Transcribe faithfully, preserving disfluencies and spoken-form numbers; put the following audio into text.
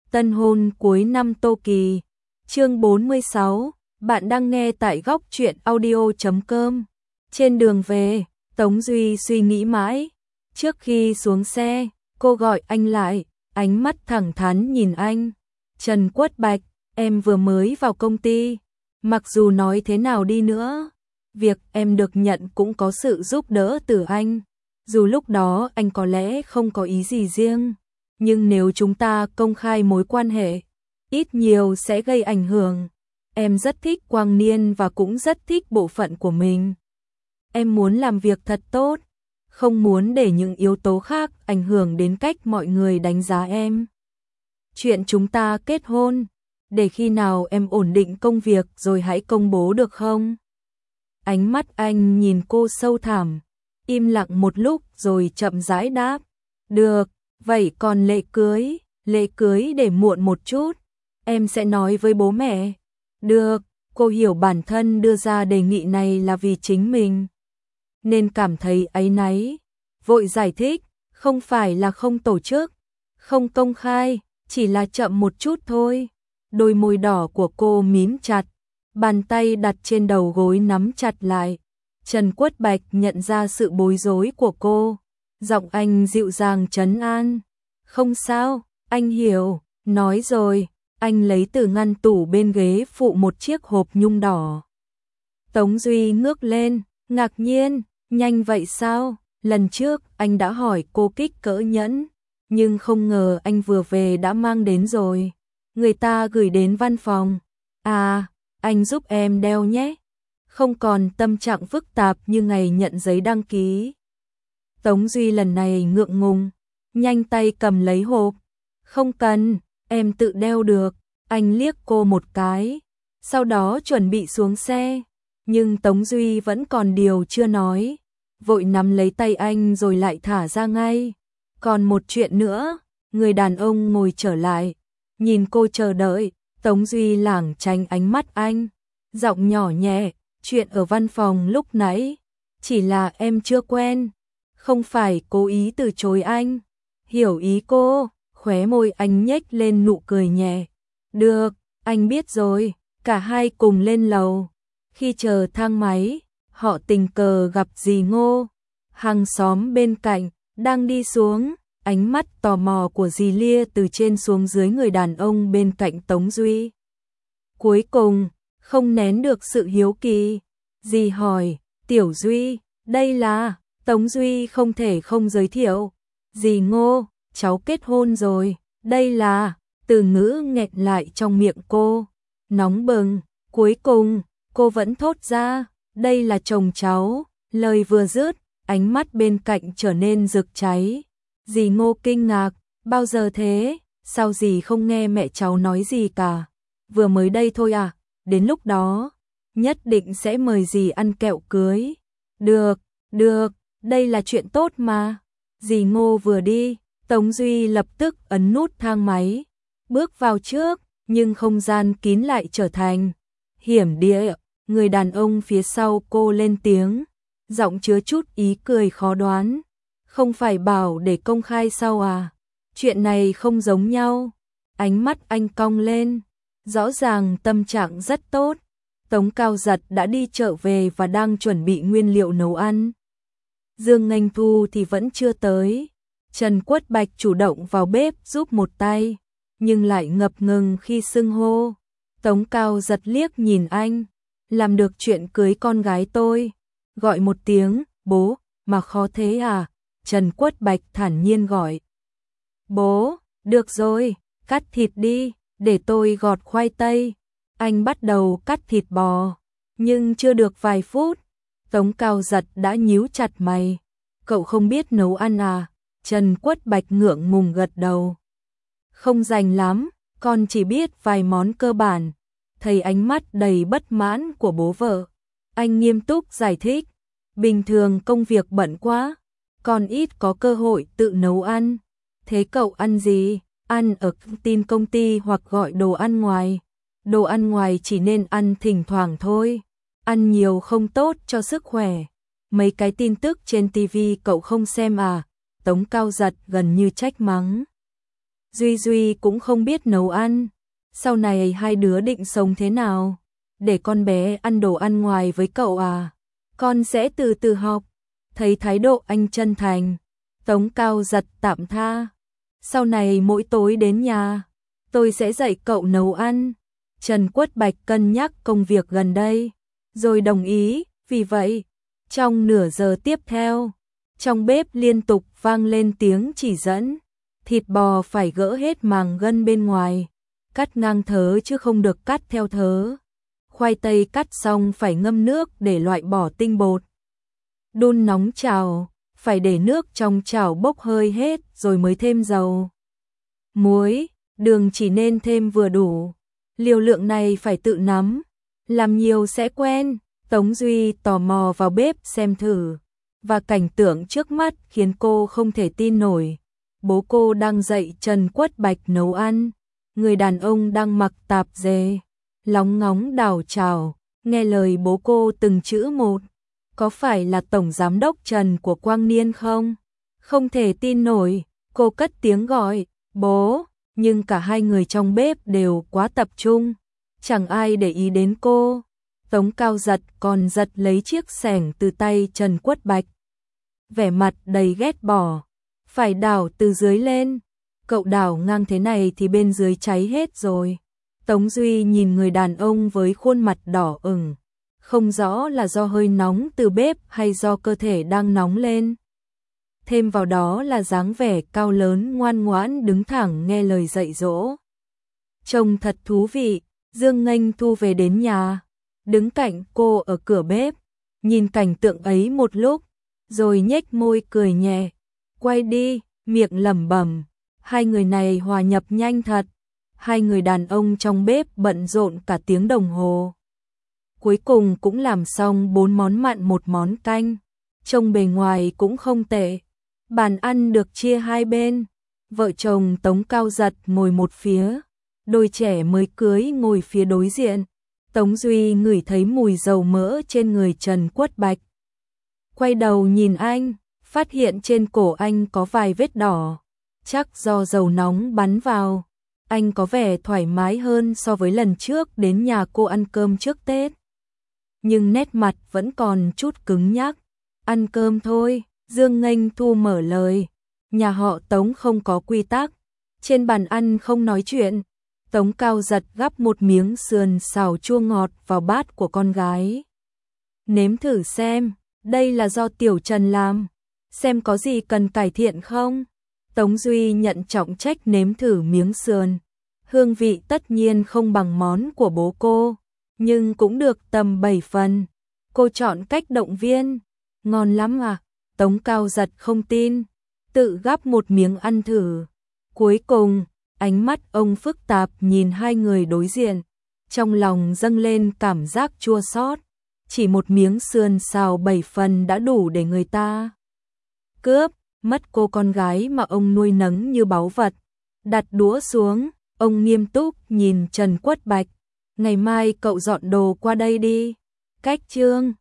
Tân hôn cuối năm Tô Kỳ. Chương bốn mươi sáu, bạn đang nghe tại góc truyện audio chấm com. Trên đường về, Tống Duy suy nghĩ mãi. Trước khi xuống xe, cô gọi anh lại, ánh mắt thẳng thắn nhìn anh. Trần Quất Bạch, em vừa mới vào công ty. Mặc dù nói thế nào đi nữa, việc em được nhận cũng có sự giúp đỡ từ anh. Dù lúc đó anh có lẽ không có ý gì riêng, nhưng nếu chúng ta công khai mối quan hệ, ít nhiều sẽ gây ảnh hưởng. Em rất thích Quang Niên và cũng rất thích bộ phận của mình. Em muốn làm việc thật tốt, không muốn để những yếu tố khác ảnh hưởng đến cách mọi người đánh giá em. Chuyện chúng ta kết hôn, để khi nào em ổn định công việc rồi hãy công bố được không? Ánh mắt anh nhìn cô sâu thẳm, im lặng một lúc rồi chậm rãi đáp. Được, vậy còn lễ cưới, lễ cưới để muộn một chút, em sẽ nói với bố mẹ. Được, cô hiểu bản thân đưa ra đề nghị này là vì chính mình, nên cảm thấy áy náy, vội giải thích, không phải là không tổ chức, không công khai, chỉ là chậm một chút thôi. Đôi môi đỏ của cô mím chặt, bàn tay đặt trên đầu gối nắm chặt lại. Trần Quất Bạch nhận ra sự bối rối của cô, giọng anh dịu dàng trấn an. Không sao, anh hiểu, nói rồi. Anh lấy từ ngăn tủ bên ghế phụ một chiếc hộp nhung đỏ. Tống Duy ngước lên, ngạc nhiên, nhanh vậy sao? Lần trước anh đã hỏi cô kích cỡ nhẫn, nhưng không ngờ anh vừa về đã mang đến rồi. Người ta gửi đến văn phòng. À, anh giúp em đeo nhé. Không còn tâm trạng phức tạp như ngày nhận giấy đăng ký. Tống Duy lần này ngượng ngùng, nhanh tay cầm lấy hộp. Không cần, em tự đeo được. Anh liếc cô một cái, sau đó chuẩn bị xuống xe. Nhưng Tống Duy vẫn còn điều chưa nói, vội nắm lấy tay anh rồi lại thả ra ngay. Còn một chuyện nữa, người đàn ông ngồi trở lại, nhìn cô chờ đợi. Tống Duy lảng tránh ánh mắt anh, giọng nhỏ nhẹ, chuyện ở văn phòng lúc nãy, chỉ là em chưa quen, không phải cố ý từ chối anh. Hiểu ý cô, khóe môi anh nhếch lên nụ cười nhẹ. Được, anh biết rồi. Cả hai cùng lên lầu. Khi chờ thang máy, họ tình cờ gặp dì Ngô, hàng xóm bên cạnh, đang đi xuống. Ánh mắt tò mò của dì lia từ trên xuống dưới người đàn ông bên cạnh Tống Duy. Cuối cùng, không nén được sự hiếu kỳ, dì hỏi, Tiểu Duy, đây là... Tống Duy không thể không giới thiệu. Dì Ngô, cháu kết hôn rồi, đây là... Từ ngữ nghẹn lại trong miệng cô, nóng bừng, cuối cùng, cô vẫn thốt ra, đây là chồng cháu. Lời vừa dứt, ánh mắt bên cạnh trở nên rực cháy. Dì Ngô kinh ngạc, bao giờ thế, sao dì không nghe mẹ cháu nói gì cả? Vừa mới đây thôi à, đến lúc đó, nhất định sẽ mời dì ăn kẹo cưới. Được, được, đây là chuyện tốt mà. Dì Ngô vừa đi, Tống Duy lập tức ấn nút thang máy, bước vào trước, nhưng không gian kín lại trở thành hiểm địa. Người đàn ông phía sau cô lên tiếng, giọng chứa chút ý cười khó đoán. Không phải bảo để công khai sao à? Chuyện này không giống nhau. Ánh mắt anh cong lên, rõ ràng tâm trạng rất tốt. Tống Cao Giật đã đi chợ về và đang chuẩn bị nguyên liệu nấu ăn. Dương Nghênh Thu thì vẫn chưa tới. Trần Quất Bạch chủ động vào bếp giúp một tay, nhưng lại ngập ngừng khi xưng hô. Tống Cao Giật liếc nhìn anh, làm được chuyện cưới con gái tôi, gọi một tiếng bố mà khó thế à? Trần Quất Bạch thản nhiên gọi. Bố, được rồi, cắt thịt đi, để tôi gọt khoai tây. Anh bắt đầu cắt thịt bò, nhưng chưa được vài phút, Tống Cao Giật đã nhíu chặt mày. Cậu không biết nấu ăn à? Trần Quất Bạch ngượng ngùng gật đầu. Không rành lắm, con chỉ biết vài món cơ bản. Thấy ánh mắt đầy bất mãn của bố vợ, anh nghiêm túc giải thích. Bình thường công việc bận quá, con ít có cơ hội tự nấu ăn. Thế cậu ăn gì? Ăn ở tin công ty hoặc gọi đồ ăn ngoài? Đồ ăn ngoài chỉ nên ăn thỉnh thoảng thôi. Ăn nhiều không tốt cho sức khỏe. Mấy cái tin tức trên ti vi cậu không xem à? Tống Cao Giật gần như trách mắng. Duy Duy cũng không biết nấu ăn. Sau này hai đứa định sống thế nào? Để con bé ăn đồ ăn ngoài với cậu à? Con sẽ từ từ học. Thấy thái độ anh chân thành, Tống Cao Giật tạm tha. Sau này mỗi tối đến nhà, tôi sẽ dạy cậu nấu ăn. Trần Quất Bạch cân nhắc công việc gần đây, rồi đồng ý. Vì vậy, trong nửa giờ tiếp theo, trong bếp liên tục vang lên tiếng chỉ dẫn. Thịt bò phải gỡ hết màng gân bên ngoài, cắt ngang thớ chứ không được cắt theo thớ. Khoai tây cắt xong phải ngâm nước để loại bỏ tinh bột. Đun nóng chảo, phải để nước trong chảo bốc hơi hết rồi mới thêm dầu. Muối, đường chỉ nên thêm vừa đủ. Liều lượng này phải tự nắm, làm nhiều sẽ quen. Tống Duy tò mò vào bếp xem thử, và cảnh tượng trước mắt khiến cô không thể tin nổi. Bố cô đang dạy Trần Quất Bạch nấu ăn, người đàn ông đang mặc tạp dề, lóng ngóng đảo chảo, nghe lời bố cô từng chữ một. Có phải là Tổng Giám đốc Trần của Quang Niên không? Không thể tin nổi, cô cất tiếng gọi, bố, nhưng cả hai người trong bếp đều quá tập trung, chẳng ai để ý đến cô. Tống Cao Giật còn giật lấy chiếc xẻng từ tay Trần Quất Bạch. Vẻ mặt đầy ghét bỏ, phải đảo từ dưới lên, cậu đảo ngang thế này thì bên dưới cháy hết rồi. Tống Duy nhìn người đàn ông với khuôn mặt đỏ ửng, không rõ là do hơi nóng từ bếp hay do cơ thể đang nóng lên. Thêm vào đó là dáng vẻ cao lớn ngoan ngoãn đứng thẳng nghe lời dạy dỗ. Trông thật thú vị. Dương Nghênh Thu về đến nhà, đứng cạnh cô ở cửa bếp, nhìn cảnh tượng ấy một lúc, rồi nhếch môi cười nhẹ, quay đi, miệng lẩm bẩm, hai người này hòa nhập nhanh thật. Hai người đàn ông trong bếp bận rộn cả tiếng đồng hồ. Cuối cùng cũng làm xong bốn món mặn một món canh, trông bề ngoài cũng không tệ. Bàn ăn được chia hai bên, vợ chồng Tống Cao Giật ngồi một phía, đôi trẻ mới cưới ngồi phía đối diện. Tống Duy ngửi thấy mùi dầu mỡ trên người Trần Quất Bạch. Quay đầu nhìn anh, phát hiện trên cổ anh có vài vết đỏ, chắc do dầu nóng bắn vào. Anh có vẻ thoải mái hơn so với lần trước đến nhà cô ăn cơm trước Tết. Nhưng nét mặt vẫn còn chút cứng nhắc. Ăn cơm thôi, Dương Nghênh Thu mở lời. Nhà họ Tống không có quy tắc, trên bàn ăn không nói chuyện. Tống Cao Giật gắp một miếng sườn xào chua ngọt vào bát của con gái. Nếm thử xem, đây là do Tiểu Trần làm, xem có gì cần cải thiện không. Tống Duy nhận trọng trách nếm thử miếng sườn. Hương vị tất nhiên không bằng món của bố cô, nhưng cũng được tầm bảy phần. Cô chọn cách động viên. Ngon lắm à? Tống Cao Giật không tin, tự gắp một miếng ăn thử. Cuối cùng, ánh mắt ông phức tạp nhìn hai người đối diện, trong lòng dâng lên cảm giác chua xót. Chỉ một miếng sườn xào bảy phần đã đủ để người ta cướp mất cô con gái mà ông nuôi nấng như báu vật. Đặt đũa xuống, ông nghiêm túc nhìn Trần Quất Bạch. Ngày mai cậu dọn đồ qua đây đi. Cách Trương